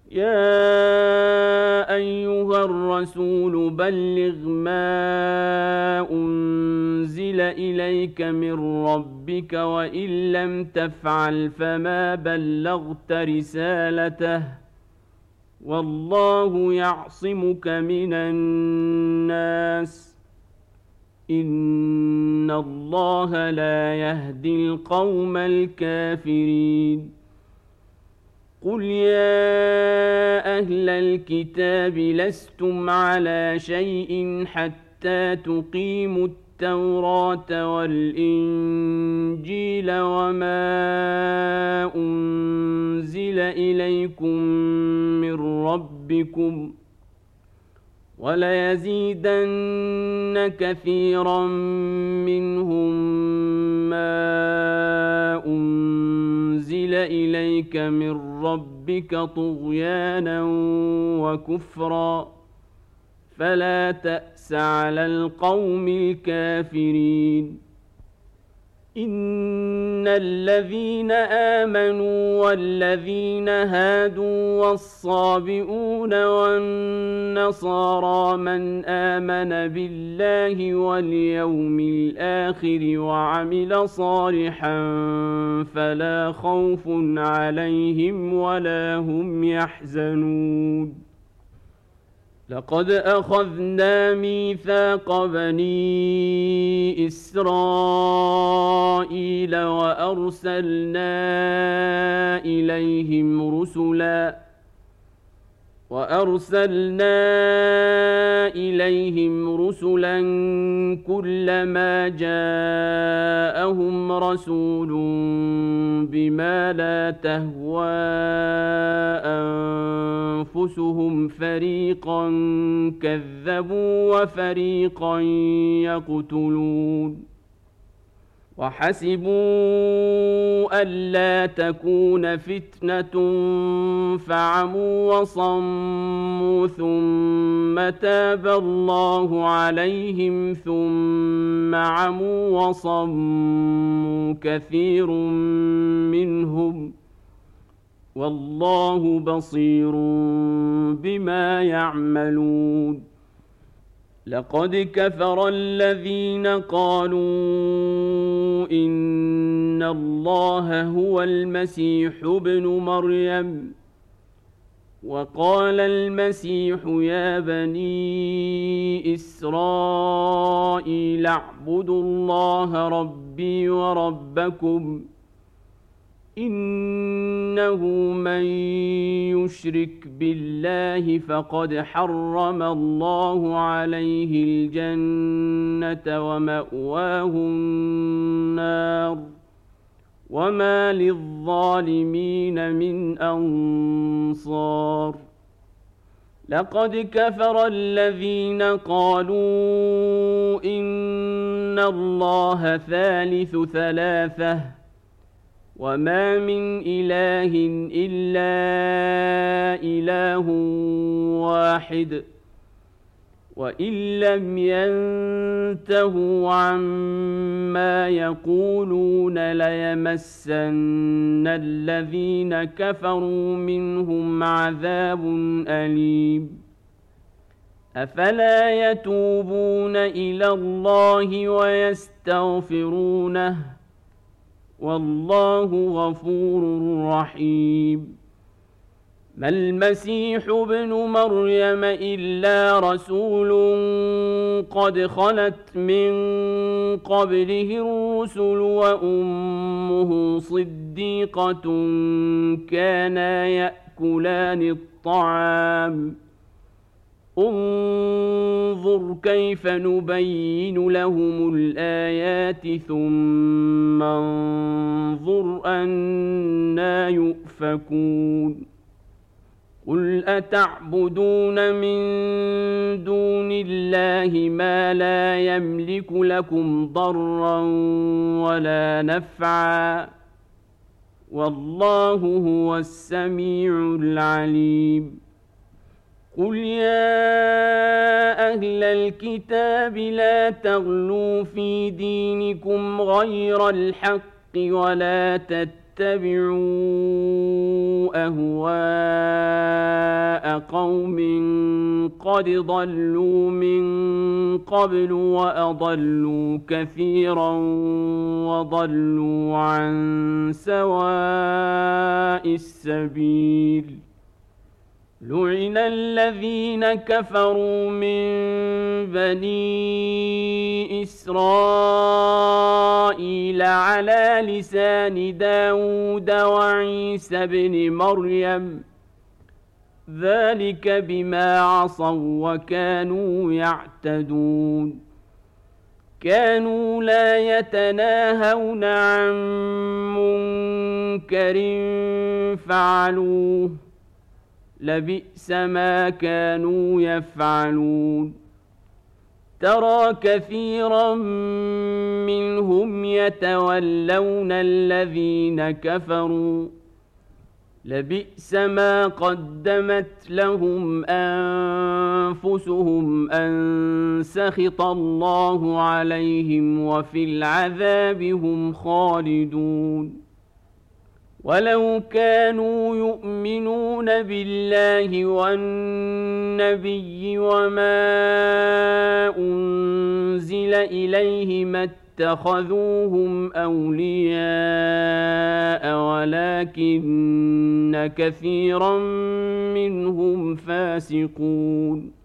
يا أيها الرسول بلغ ما أنزل إليك من ربك وإن لم تفعل فما بلغت رسالته والله يعصمك من الناس إن الله لا يهدي القوم الكافرين قل يا أهل الكتاب لستم على شيء حتى تقيموا التوراة والإنجيل وما أنزل إليكم من ربكم وليزيدن كثيرا منهم ما أنزل إليك من ربك طغيانا وكفرا فلا تأس على القوم الكافرين إن الذين آمنوا والذين هادوا والصابئون والنصارى من آمن بالله واليوم الآخر وعمل صالحا فلا خوف عليهم ولا هم يحزنون لقد أخذنا ميثاق بني إسرائيل وأرسلنا إليهم رسلا كلما جاءهم رسول بما لا تهوى أنفسهم فريقا كذبوا وفريقا يقتلون وحسبوا ألا تكون فتنة فعموا وصموا ثم تاب الله عليهم ثم عموا وصموا كثير منهم والله بصير بما يعملون لقد كفر الذين قالوا إن الله هو المسيح ابن مريم وقال المسيح يا بني إسرائيل اعبدوا الله ربي وربكم إنه من يشرك بالله فقد حرم الله عليه الجنة ومأواه النار وما للظالمين من أنصار لقد كفر الذين قالوا إن الله ثالث ثلاثة وما من إله إلا إله واحد وإن لم ينتهوا عما يقولون ليمسن الذين كفروا منهم عذاب أليم أفلا يتوبون إلى الله ويستغفرونه والله غفور رحيم ما المسيح ابن مريم إلا رسول قد خلت من قبله الرسل وأمه صديقة كانا يأكلان الطعام انظر كيف نبين لهم الآيات ثم انظر أنى يؤفكون قل أتعبدون من دون الله ما لا يملك لكم ضرا ولا نفعا والله هو السميع العليم قل يا أهل الكتاب لا تغلوا في دينكم غير الحق ولا تتبعوا تتبعوا أهواء قوم قد ضلوا من قبل وأضلوا كثيرا وضلوا عن سواء السبيل. لعن الذين كفروا من بني إسرائيل على لسان داود وعيسى بن مريم ذلك بما عصوا وكانوا يعتدون. كانوا لا يتناهون عن منكر فعلوه لبئس ما كانوا يفعلون. ترى كثيرا منهم يتولون الذين كفروا لبئس ما قدمت لهم أنفسهم أن سخط الله عليهم وفي العذاب هم خالدون. ولو كانوا يؤمنون بالله والنبي وما أنزل إليه ما اتخذوهم أولياء ولكن كثيرا منهم فاسقون.